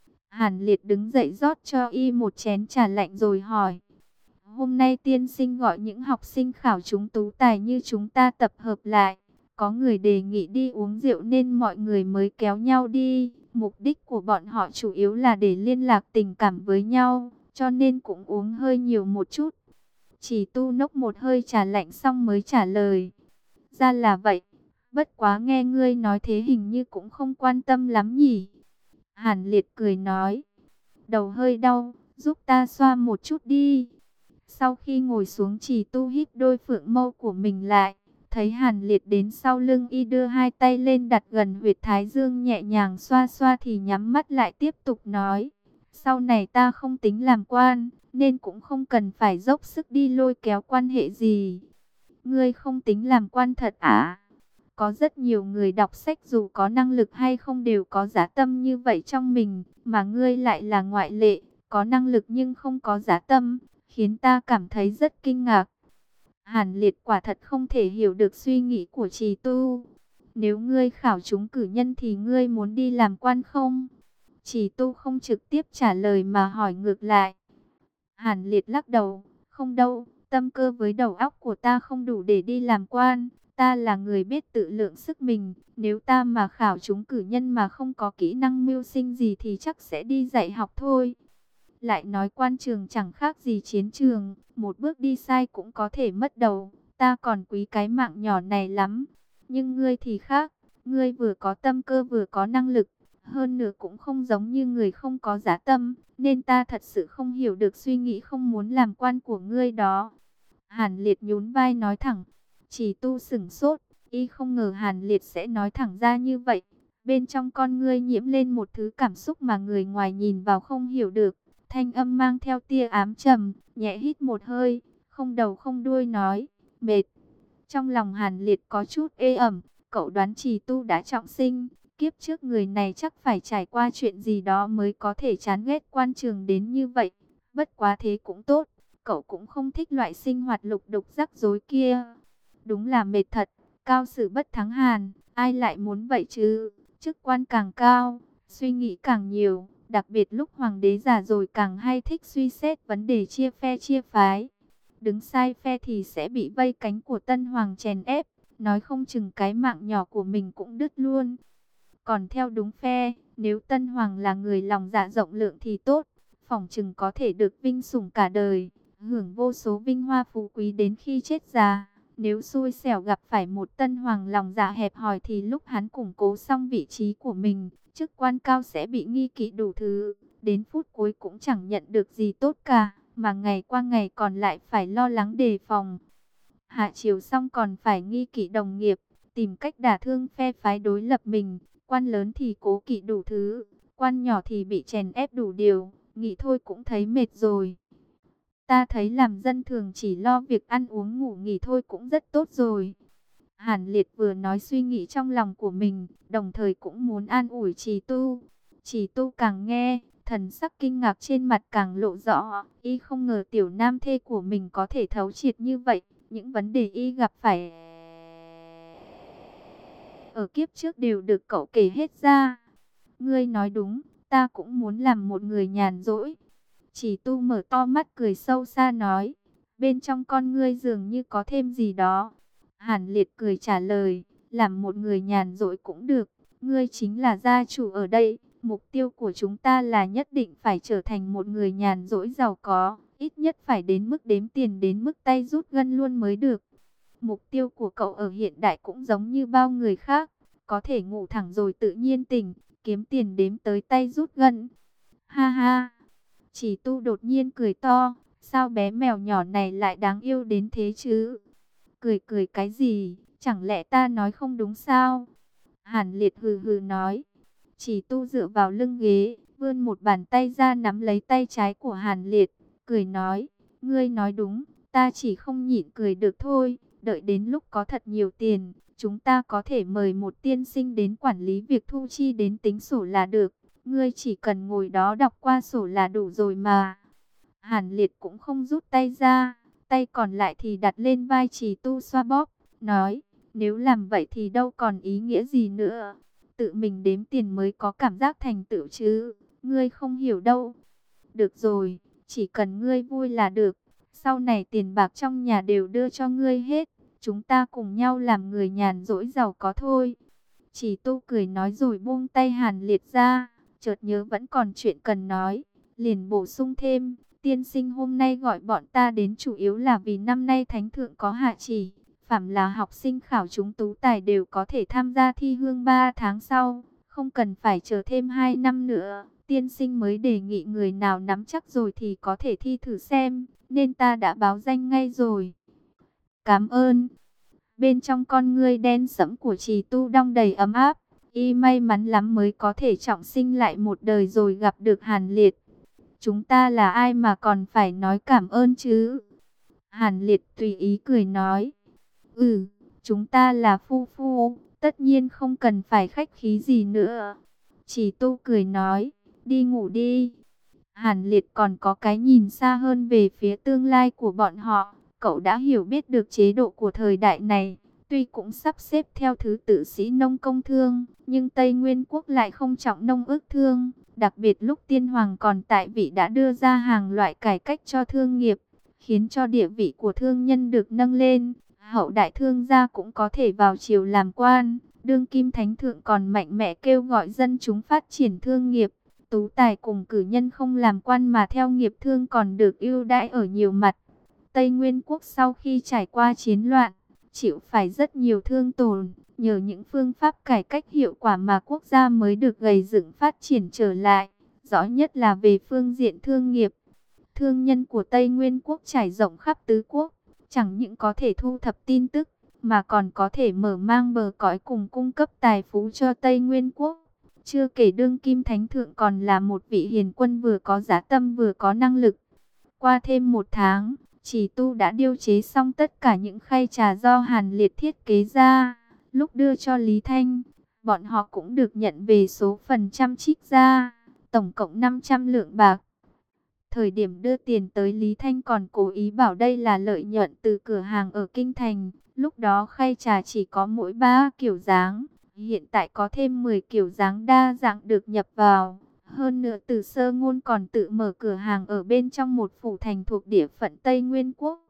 Hàn Liệt đứng dậy rót cho y một chén trà lạnh rồi hỏi. Hôm nay tiên sinh gọi những học sinh khảo chúng tú tài như chúng ta tập hợp lại. Có người đề nghị đi uống rượu nên mọi người mới kéo nhau đi. Mục đích của bọn họ chủ yếu là để liên lạc tình cảm với nhau, cho nên cũng uống hơi nhiều một chút. Chỉ Tu nốc một hơi trà lạnh xong mới trả lời. Ra là vậy, bất quá nghe ngươi nói thế hình như cũng không quan tâm lắm nhỉ. Hàn Liệt cười nói, đầu hơi đau, giúp ta xoa một chút đi. Sau khi ngồi xuống Chỉ Tu hít đôi phượng mâu của mình lại, thấy Hàn Liệt đến sau lưng y đưa hai tay lên đặt gần huyệt thái dương nhẹ nhàng xoa xoa thì nhắm mắt lại tiếp tục nói. Sau này ta không tính làm quan, nên cũng không cần phải dốc sức đi lôi kéo quan hệ gì. Ngươi không tính làm quan thật à? Có rất nhiều người đọc sách dù có năng lực hay không đều có dã tâm như vậy trong mình, mà ngươi lại là ngoại lệ, có năng lực nhưng không có dã tâm, khiến ta cảm thấy rất kinh ngạc. Hàn Liệt quả thật không thể hiểu được suy nghĩ của Trì Tu. Nếu ngươi khảo chúng cử nhân thì ngươi muốn đi làm quan không? Trì Tu không trực tiếp trả lời mà hỏi ngược lại. Hàn Liệt lắc đầu, không đâu, tâm cơ với đầu óc của ta không đủ để đi làm quan. Ta là người biết tự lượng sức mình, nếu ta mà khảo chúng cử nhân mà không có kỹ năng mưu sinh gì thì chắc sẽ đi dạy học thôi. Lại nói quan trường chẳng khác gì chiến trường, một bước đi sai cũng có thể mất đầu, ta còn quý cái mạng nhỏ này lắm. Nhưng ngươi thì khác, ngươi vừa có tâm cơ vừa có năng lực, hơn nữa cũng không giống như người không có dã tâm, nên ta thật sự không hiểu được suy nghĩ không muốn làm quan của ngươi đó. Hàn Liệt nhún vai nói thẳng. Chỉ Tu sửng sốt, y không ngờ Hàn Liệt sẽ nói thẳng ra như vậy. Bên trong con ngươi nhiễm lên một thứ cảm xúc mà người ngoài nhìn vào không hiểu được. Thanh âm mang theo tia ám trầm, nhẹ hít một hơi, không đầu không đuôi nói, mệt. Trong lòng Hàn Liệt có chút ê ẩm, cậu đoán Trì Tu đã trọng sinh. Kiếp trước người này chắc phải trải qua chuyện gì đó mới có thể chán ghét quan trường đến như vậy. Bất quá thế cũng tốt, cậu cũng không thích loại sinh hoạt lục đục rắc rối kia. Đúng là mệt thật, cao sử bất thắng Hàn, ai lại muốn vậy chứ, chức quan càng cao, suy nghĩ càng nhiều, đặc biệt lúc hoàng đế già rồi càng hay thích suy xét vấn đề chia phe chia phái. Đứng sai phe thì sẽ bị vây cánh của Tân Hoàng chèn ép, nói không chừng cái mạng nhỏ của mình cũng đứt luôn. Còn theo đúng phe, nếu Tân Hoàng là người lòng dạ rộng lượng thì tốt, phỏng chừng có thể được vinh sủng cả đời, hưởng vô số vinh hoa phú quý đến khi chết già. Nếu xui xẻo gặp phải một Tân Hoàng lòng dạ hẹp hòi thì lúc hắn củng cố xong vị trí của mình, chức quan cao sẽ bị nghi kỵ đủ thứ, đến phút cuối cũng chẳng nhận được gì tốt cả, mà ngày qua ngày còn lại phải lo lắng đề phòng. Hạ chiều xong còn phải nghi kỵ đồng nghiệp, tìm cách đả thương phe phái đối lập mình. Quan lớn thì cố kỵ đủ thứ, quan nhỏ thì bị chèn ép đủ điều, nghĩ thôi cũng thấy mệt rồi. Ta thấy làm dân thường chỉ lo việc ăn uống ngủ nghỉ thôi cũng rất tốt rồi. Hàn Liệt vừa nói suy nghĩ trong lòng của mình, đồng thời cũng muốn an ủi Trì Tu. Trì Tu càng nghe, thần sắc kinh ngạc trên mặt càng lộ rõ, y không ngờ tiểu nam thê của mình có thể thấu triệt như vậy, những vấn đề y gặp phải ở kiếp trước đều được cậu kể hết ra. Ngươi nói đúng, ta cũng muốn làm một người nhàn rỗi. Chỉ Tu mở to mắt cười sâu xa nói, bên trong con ngươi dường như có thêm gì đó. Hàn Liệt cười trả lời, làm một người nhàn rỗi cũng được, ngươi chính là gia chủ ở đây. Mục tiêu của chúng ta là nhất định phải trở thành một người nhàn rỗi giàu có, ít nhất phải đến mức đếm tiền đến mức tay rút gân luôn mới được. Mục tiêu của cậu ở hiện đại cũng giống như bao người khác, có thể ngủ thẳng rồi tự nhiên tỉnh, kiếm tiền đếm tới tay rút gân. Ha ha, Chỉ Tu đột nhiên cười to, sao bé mèo nhỏ này lại đáng yêu đến thế chứ? Cười cười cái gì, chẳng lẽ ta nói không đúng sao? Hàn Liệt hừ hừ nói. Chỉ Tu dựa vào lưng ghế, vươn một bàn tay ra nắm lấy tay trái của Hàn Liệt, cười nói, ngươi nói đúng, ta chỉ không nhịn cười được thôi, đợi đến lúc có thật nhiều tiền, chúng ta có thể mời một tiên sinh đến quản lý việc thu chi đến tính sổ là được, ngươi chỉ cần ngồi đó đọc qua sổ là đủ rồi mà. Hàn Liệt cũng không rút tay ra, tay còn lại thì đặt lên vai Trì Tu xoa bóp, nói, nếu làm vậy thì đâu còn ý nghĩa gì nữa. Tự mình đếm tiền mới có cảm giác thành tựu chứ, ngươi không hiểu đâu. Được rồi, chỉ cần ngươi vui là được, sau này tiền bạc trong nhà đều đưa cho ngươi hết, chúng ta cùng nhau làm người nhàn rỗi giàu có thôi. Chỉ Tu cười nói rồi buông tay Hàn Liệt ra, chợt nhớ vẫn còn chuyện cần nói, liền bổ sung thêm, tiên sinh hôm nay gọi bọn ta đến chủ yếu là vì năm nay thánh thượng có hạ chỉ, phàm là học sinh khảo chúng tú tài đều có thể tham gia thi hương 3 tháng sau, không cần phải chờ thêm 2 năm nữa. Tiên sinh mới đề nghị người nào nắm chắc rồi thì có thể thi thử xem, nên ta đã báo danh ngay rồi. Cảm ơn. Bên trong con ngươi đen sẫm của Trì Tu đong đầy ấm áp, y may mắn lắm mới có thể trọng sinh lại một đời rồi gặp được Hàn Liệt. Chúng ta là ai mà còn phải nói cảm ơn chứ? Hàn Liệt tùy ý cười nói. Chúng ta là phu phu, tất nhiên không cần phải khách khí gì nữa. Chỉ Tu cười nói, đi ngủ đi. Hàn Liệt còn có cái nhìn xa hơn về phía tương lai của bọn họ. Cậu đã hiểu biết được chế độ của thời đại này, tuy cũng sắp xếp theo thứ tự sĩ nông công thương, nhưng Tây Nguyên quốc lại không trọng nông ước thương. Đặc biệt lúc tiên hoàng còn tại vị đã đưa ra hàng loại cải cách cho thương nghiệp, khiến cho địa vị của thương nhân được nâng lên. Hậu đại thương gia cũng có thể vào triều làm quan. Đương kim thánh thượng còn mạnh mẽ kêu gọi dân chúng phát triển thương nghiệp. Tú tài cùng cử nhân không làm quan mà theo nghiệp thương còn được ưu đãi ở nhiều mặt. Tây Nguyên quốc sau khi trải qua chiến loạn, chịu phải rất nhiều thương tổn. Nhờ những phương pháp cải cách hiệu quả mà quốc gia mới được gầy dựng phát triển trở lại. Rõ nhất là về phương diện thương nghiệp. Thương nhân của Tây Nguyên quốc trải rộng khắp tứ quốc, chẳng những có thể thu thập tin tức, mà còn có thể mở mang bờ cõi cùng cung cấp tài phú cho Tây Nguyên quốc. Chưa kể đương kim thánh thượng còn là một vị hiền quân vừa có dã tâm vừa có năng lực. Qua thêm 1 tháng, Chỉ Tu đã điêu chế xong tất cả những khay trà do Hàn Liệt thiết kế ra. Lúc đưa cho Lý Thanh, bọn họ cũng được nhận về số phần trăm trích ra, tổng cộng 500 lượng bạc. Thời điểm đưa tiền tới, Lý Thanh còn cố ý bảo đây là lợi nhuận từ cửa hàng ở Kinh Thành. Lúc đó khay trà chỉ có mỗi 3 kiểu dáng, hiện tại có thêm 10 kiểu dáng đa dạng được nhập vào. Hơn nữa Từ Sơ Ngôn còn tự mở cửa hàng ở bên trong một phủ thành thuộc địa phận Tây Nguyên quốc.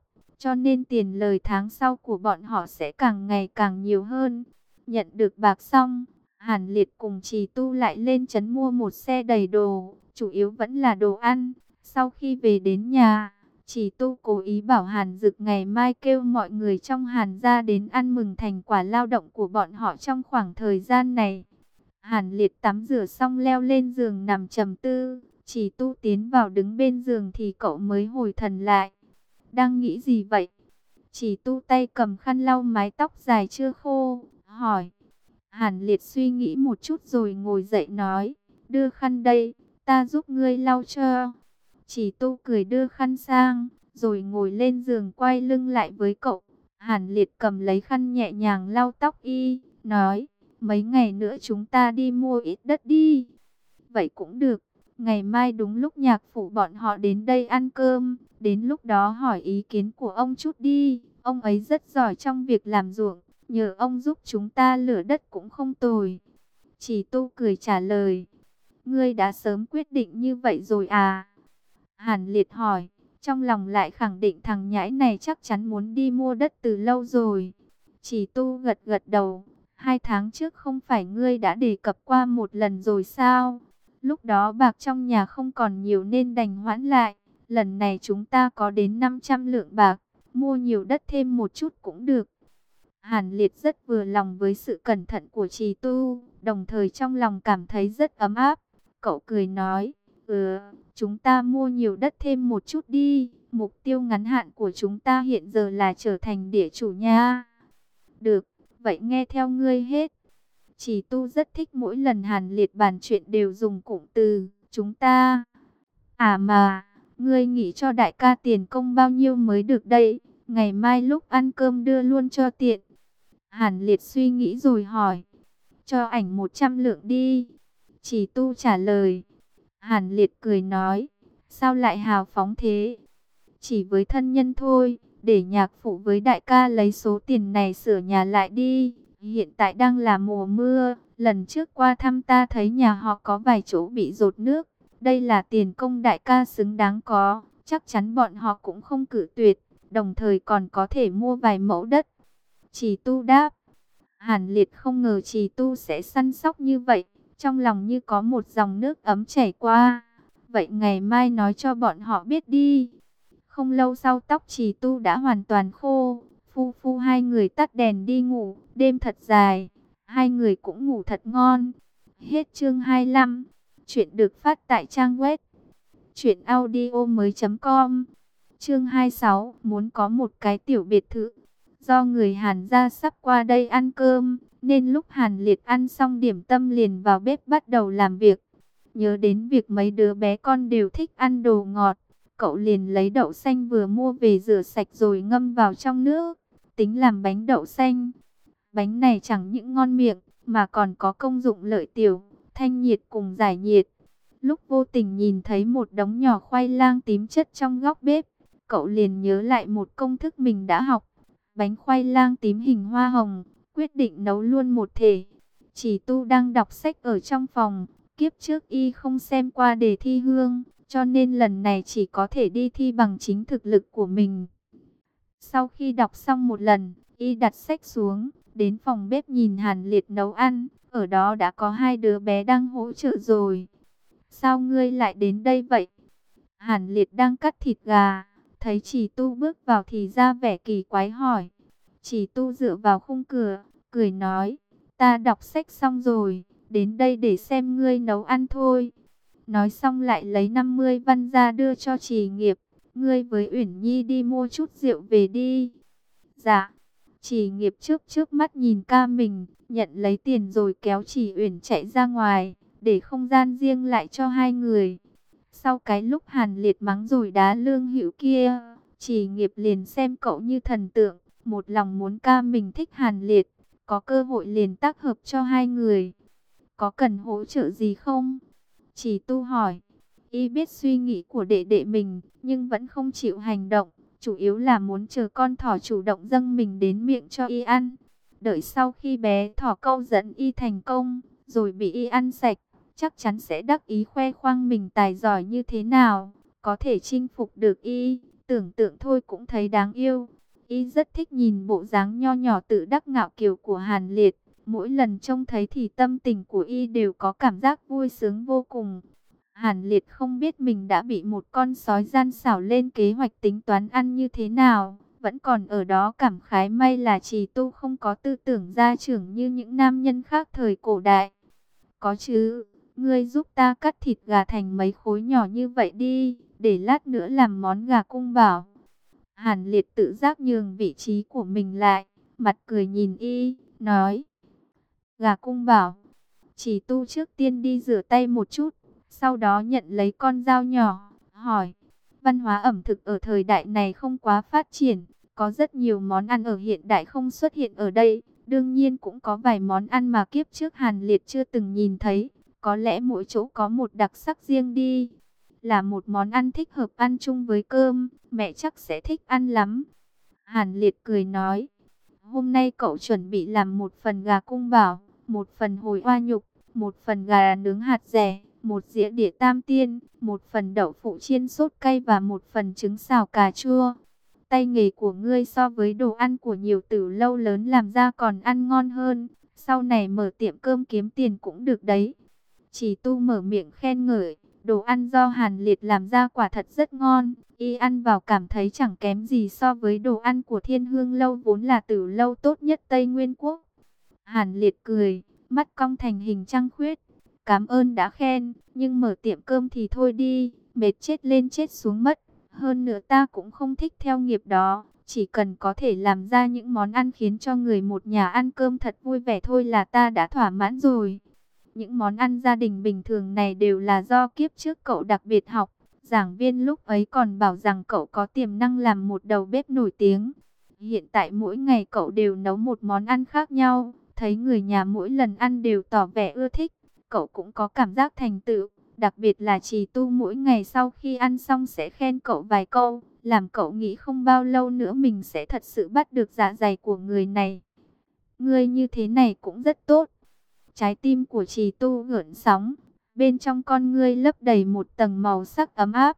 cho nên tiền lời tháng sau của bọn họ sẽ càng ngày càng nhiều hơn. Nhận được bạc xong, Hàn Liệt cùng Trì Tu lại lên trấn mua một xe đầy đồ, chủ yếu vẫn là đồ ăn. Sau khi về đến nhà, Trì Tu cố ý bảo Hàn Dực ngày mai kêu mọi người trong Hàn gia đến ăn mừng thành quả lao động của bọn họ trong khoảng thời gian này. Hàn Liệt tắm rửa xong leo lên giường nằm trầm tư. Trì Tu tiến vào đứng bên giường thì cậu mới hồi thần lại. Đang nghĩ gì vậy? Trì Tu tay cầm khăn lau mái tóc dài chưa khô, hỏi. Hàn Liệt suy nghĩ một chút rồi ngồi dậy nói, đưa khăn đây, ta giúp ngươi lau cho. Trì Tu cười đưa khăn sang, rồi ngồi lên giường quay lưng lại với cậu. Hàn Liệt cầm lấy khăn nhẹ nhàng lau tóc y, nói, mấy ngày nữa chúng ta đi mua ít đất đi. Vậy cũng được, ngày mai đúng lúc nhạc phụ bọn họ đến đây ăn cơm, đến lúc đó hỏi ý kiến của ông chút đi, ông ấy rất giỏi trong việc làm ruộng, nhờ ông giúp chúng ta lựa đất cũng không tồi. Trì Tu cười trả lời, ngươi đã sớm quyết định như vậy rồi à? Hàn Liệt hỏi, trong lòng lại khẳng định thằng nhãi này chắc chắn muốn đi mua đất từ lâu rồi. Trì Tu gật gật đầu, 2 tháng trước không phải ngươi đã đề cập qua một lần rồi sao? Lúc đó bạc trong nhà không còn nhiều nên đành hoãn lại. Lần này chúng ta có đến 500 lượng bạc, mua nhiều đất thêm một chút cũng được. Hàn Liệt rất vừa lòng với sự cẩn thận của Trì Tu, đồng thời trong lòng cảm thấy rất ấm áp. Cậu cười nói, chúng ta mua nhiều đất thêm một chút đi. Mục tiêu ngắn hạn của chúng ta hiện giờ là trở thành địa chủ nha. Được, vậy nghe theo ngươi hết. Trì Tu rất thích mỗi lần Hàn Liệt bàn chuyện đều dùng cụm từ chúng ta. À mà, ngươi nghĩ cho đại ca tiền công bao nhiêu mới được đây? Ngày mai lúc ăn cơm đưa luôn cho tiện. Hàn Liệt suy nghĩ rồi hỏi. Cho ảnh 100 lượng đi. Trì Tu trả lời. Hàn Liệt cười nói. Sao lại hào phóng thế? Chỉ với thân nhân thôi. Để nhạc phụ với đại ca lấy số tiền này sửa nhà lại đi. Hiện tại đang là mùa mưa. Lần trước qua thăm ta thấy nhà họ có vài chỗ bị dột nước. Đây là tiền công đại ca xứng đáng có. Chắc chắn bọn họ cũng không cự tuyệt. Đồng thời còn có thể mua vài mẫu đất. Trì Tu đáp. Hàn Liệt không ngờ Trì Tu sẽ săn sóc như vậy. Trong lòng như có một dòng nước ấm chảy qua. Vậy ngày mai nói cho bọn họ biết đi. Không lâu sau tóc Trì Tu đã hoàn toàn khô. Hai người tắt đèn đi ngủ. Đêm thật dài. Hai người cũng ngủ thật ngon. Hết chương 25. Chuyện được phát tại trang web truyệnaudiomoi.com. Chương 26, muốn có một cái tiểu biệt thự. Do người Hàn gia sắp qua đây ăn cơm, nên lúc Hàn Liệt ăn xong điểm tâm liền vào bếp bắt đầu làm việc. Nhớ đến việc mấy đứa bé con đều thích ăn đồ ngọt, cậu liền lấy đậu xanh vừa mua về rửa sạch rồi ngâm vào trong nước, tính làm bánh đậu xanh. Bánh này chẳng những ngon miệng, mà còn có công dụng lợi tiểu, thanh nhiệt cùng giải nhiệt. Lúc vô tình nhìn thấy một đống nhỏ khoai lang tím chất trong góc bếp, cậu liền nhớ lại một công thức mình đã học. Bánh khoai lang tím hình hoa hồng, quyết định nấu luôn một thể. Trì Tu đang đọc sách ở trong phòng, kiếp trước y không xem qua đề thi hương, cho nên lần này chỉ có thể đi thi bằng chính thực lực của mình. Sau khi đọc xong một lần, y đặt sách xuống, đến phòng bếp nhìn Hàn Liệt nấu ăn, ở đó đã có 2 đứa bé đang hỗ trợ rồi. Sao ngươi lại đến đây vậy? Hàn Liệt đang cắt thịt gà, thấy Trì Tu bước vào thì ra vẻ kỳ quái hỏi. Trì Tu dựa vào khung cửa, cười nói, ta đọc sách xong rồi, đến đây để xem ngươi nấu ăn thôi. Nói xong lại lấy 50 văn ra đưa cho Trì Nghiệp, ngươi với Uyển Nhi đi mua chút rượu về đi. Dạ. Trì Nghiệp trước mắt nhìn ca mình, nhận lấy tiền rồi kéo Trì Uyển chạy ra ngoài, để không gian riêng lại cho hai người. Sau cái lúc Hàn Liệt mắng rồi đá Lương Hữu kia, Trì Nghiệp liền xem cậu như thần tượng, một lòng muốn ca mình thích Hàn Liệt, có cơ hội liền tác hợp cho hai người. Có cần hỗ trợ gì không? Trì Tu hỏi. Y biết suy nghĩ của đệ đệ mình, nhưng vẫn không chịu hành động, chủ yếu là muốn chờ con thỏ chủ động dâng mình đến miệng cho y ăn. Đợi sau khi bé thỏ câu dẫn y thành công, rồi bị y ăn sạch, chắc chắn sẽ đắc ý khoe khoang mình tài giỏi như thế nào, có thể chinh phục được y, tưởng tượng thôi cũng thấy đáng yêu. Y rất thích nhìn bộ dáng nho nhỏ tự đắc ngạo kiều của Hàn Liệt. Mỗi lần trông thấy thì tâm tình của Y đều có cảm giác vui sướng vô cùng. Hàn Liệt không biết mình đã bị một con sói gian xảo lên kế hoạch tính toán ăn như thế nào. Vẫn còn ở đó cảm khái may là Trì Tu không có tư tưởng gia trưởng như những nam nhân khác thời cổ đại. Có chứ, ngươi giúp ta cắt thịt gà thành mấy khối nhỏ như vậy đi, để lát nữa làm món gà cung bảo. Hàn Liệt tự giác nhường vị trí của mình lại, mặt cười nhìn Y, nói. Gà cung bảo, Chỉ Tu trước tiên đi rửa tay một chút, sau đó nhận lấy con dao nhỏ, hỏi. Văn hóa ẩm thực ở thời đại này không quá phát triển, có rất nhiều món ăn ở hiện đại không xuất hiện ở đây. Đương nhiên cũng có vài món ăn mà kiếp trước Hàn Liệt chưa từng nhìn thấy. Có lẽ mỗi chỗ có một đặc sắc riêng đi. Là một món ăn thích hợp ăn chung với cơm, mẹ chắc sẽ thích ăn lắm. Hàn Liệt cười nói. Hôm nay cậu chuẩn bị làm một phần gà cung bảo, một phần hồi oa nhục, một phần gà nướng hạt dẻ, một dĩa đĩa tam tiên, một phần đậu phụ chiên sốt cay và một phần trứng xào cà chua. Tay nghề của ngươi so với đồ ăn của nhiều tử lâu lớn làm ra còn ăn ngon hơn. Sau này mở tiệm cơm kiếm tiền cũng được đấy. Chỉ Tu mở miệng khen ngợi. Đồ ăn do Hàn Liệt làm ra quả thật rất ngon. Y ăn vào cảm thấy chẳng kém gì so với đồ ăn của Thiên Hương Lâu vốn là tử lâu tốt nhất Tây Nguyên Quốc. Hàn Liệt cười, mắt cong thành hình trăng khuyết. Cảm ơn đã khen, nhưng mở tiệm cơm thì thôi đi, mệt chết lên chết xuống mất. Hơn nữa ta cũng không thích theo nghiệp đó, chỉ cần có thể làm ra những món ăn khiến cho người một nhà ăn cơm thật vui vẻ thôi là ta đã thỏa mãn rồi. Những món ăn gia đình bình thường này đều là do kiếp trước cậu đặc biệt học. Giảng viên lúc ấy còn bảo rằng cậu có tiềm năng làm một đầu bếp nổi tiếng. Hiện tại mỗi ngày cậu đều nấu một món ăn khác nhau, thấy người nhà mỗi lần ăn đều tỏ vẻ ưa thích. Cậu cũng có cảm giác thành tựu. Đặc biệt là Trì Tu mỗi ngày sau khi ăn xong sẽ khen cậu vài câu, làm cậu nghĩ không bao lâu nữa mình sẽ thật sự bắt được dạ dày của người này. Ngươi như thế này cũng rất tốt. Trái tim của Trì Tu gợn sóng, bên trong con ngươi lấp đầy một tầng màu sắc ấm áp.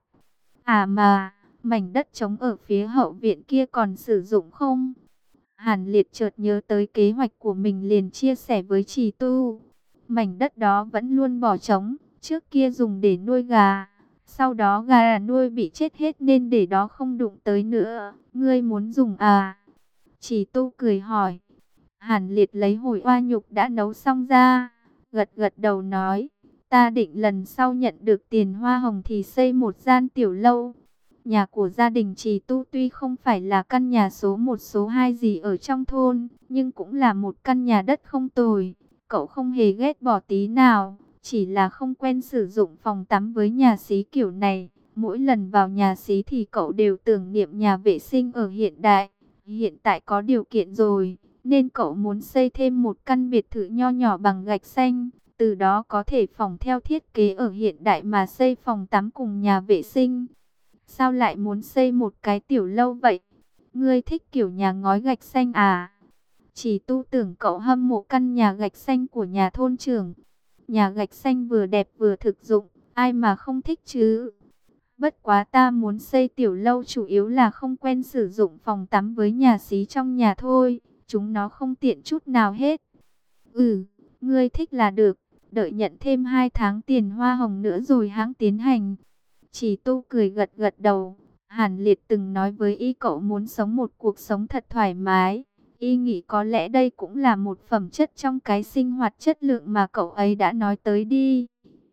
À mà, mảnh đất trống ở phía hậu viện kia còn sử dụng không? Hàn Liệt chợt nhớ tới kế hoạch của mình liền chia sẻ với Trì Tu. Mảnh đất đó vẫn luôn bỏ trống, trước kia dùng để nuôi gà. Sau đó gà nuôi bị chết hết nên để đó không đụng tới nữa. Ngươi muốn dùng à? Trì Tu cười hỏi. Hàn Liệt lấy hồi oa nhục đã nấu xong ra, gật gật đầu nói, ta định lần sau nhận được tiền hoa hồng thì xây một gian tiểu lâu. Nhà của gia đình Trì Tu tuy không phải là căn nhà số 1 số 2 gì ở trong thôn, nhưng cũng là một căn nhà đất không tồi. Cậu không hề ghét bỏ tí nào, chỉ là không quen sử dụng phòng tắm với nhà xí kiểu này. Mỗi lần vào nhà xí thì cậu đều tưởng niệm nhà vệ sinh ở hiện đại. Hiện tại có điều kiện rồi, nên cậu muốn xây thêm một căn biệt thự nho nhỏ bằng gạch xanh. Từ đó có thể phỏng theo thiết kế ở hiện đại mà xây phòng tắm cùng nhà vệ sinh. Sao lại muốn xây một cái tiểu lâu vậy? Ngươi thích kiểu nhà ngói gạch xanh à? Chỉ Tu tưởng cậu hâm mộ căn nhà gạch xanh của nhà thôn trưởng. Nhà gạch xanh vừa đẹp vừa thực dụng, ai mà không thích chứ? Bất quá ta muốn xây tiểu lâu chủ yếu là không quen sử dụng phòng tắm với nhà xí trong nhà thôi. Chúng nó không tiện chút nào hết. Ừ, ngươi thích là được. Đợi nhận thêm 2 tháng tiền hoa hồng nữa rồi hãng tiến hành. Chỉ Tu cười gật gật đầu. Hàn Liệt từng nói với Y cậu muốn sống một cuộc sống thật thoải mái. Y nghĩ có lẽ đây cũng là một phẩm chất trong cái sinh hoạt chất lượng mà cậu ấy đã nói tới đi.